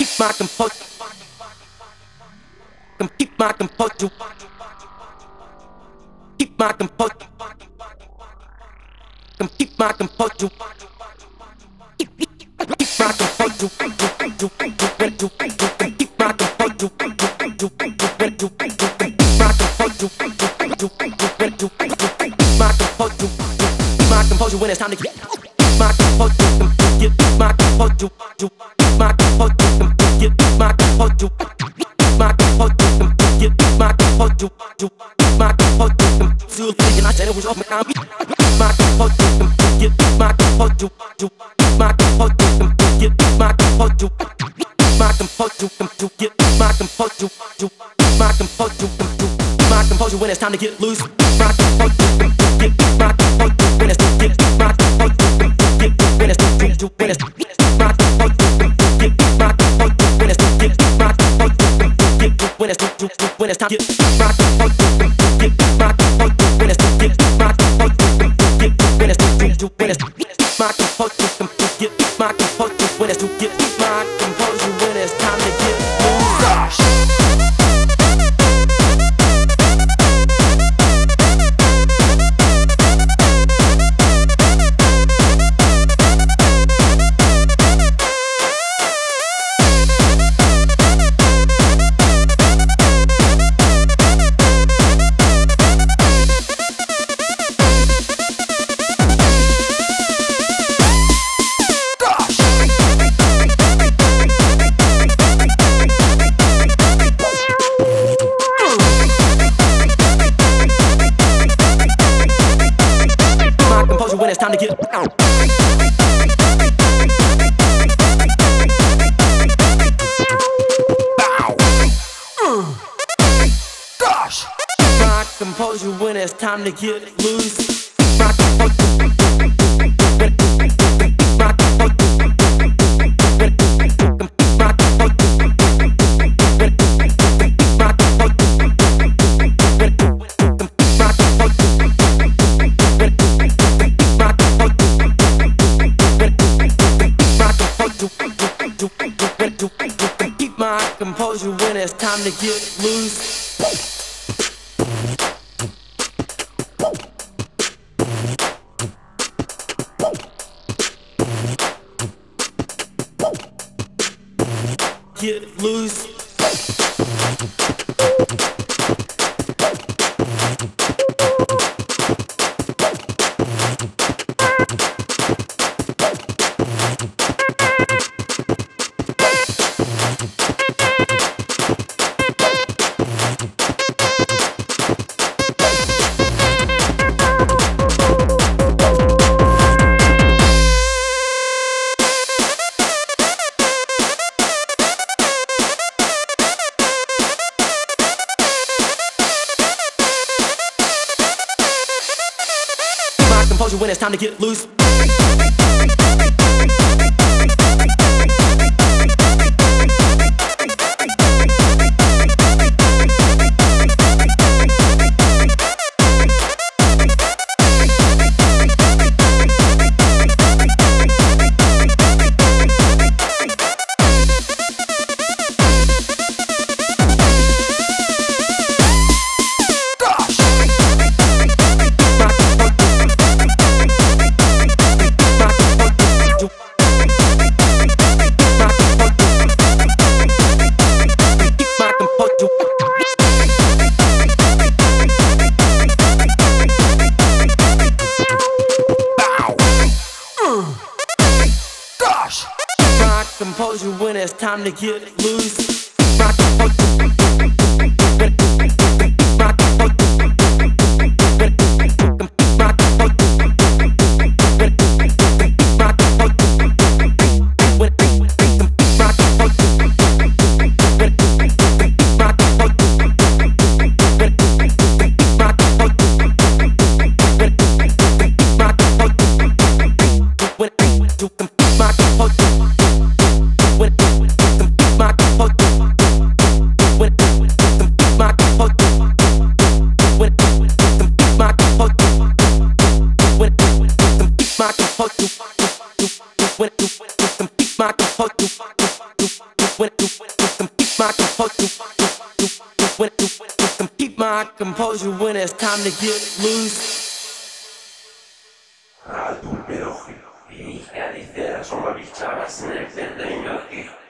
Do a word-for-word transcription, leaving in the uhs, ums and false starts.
keep my composure. Can keep my composure. Keep my composure. Can keep my composure. Keep my composure. Keep my composure when it's time to get my composure. Get my composure. My composure. Get my composure. My composure. Get my composure. My composure. Still thinking I said it was off my time. My composure. Get my composure. My composure. Get my composure. My composure. Get my composure. My composure. My composure when it's time to get loose. My composure. Get my composure when it's get my composure. Get when it's when it's when it's my composure. Get my composure when it's get my composure. Get when it's when it's time to get my composure. Get my composure when it's get my composure. Get when it's when it's my composure. Get my composure when it's get my composure when it's time to get loose. Gosh. When it's time to get out. Bow. Uh. Gosh. My composure when it's time to get loose. My composure. Keep my composure when it's time to get loose. Get loose. Composure when it's time to get loose. Composure when it's time to get loose. My composure. My composure. My When when you can keep my composure. When you can keep my composure when it's time to get loose. Rádio Melhor, e a diferença é uma bichada sem entender.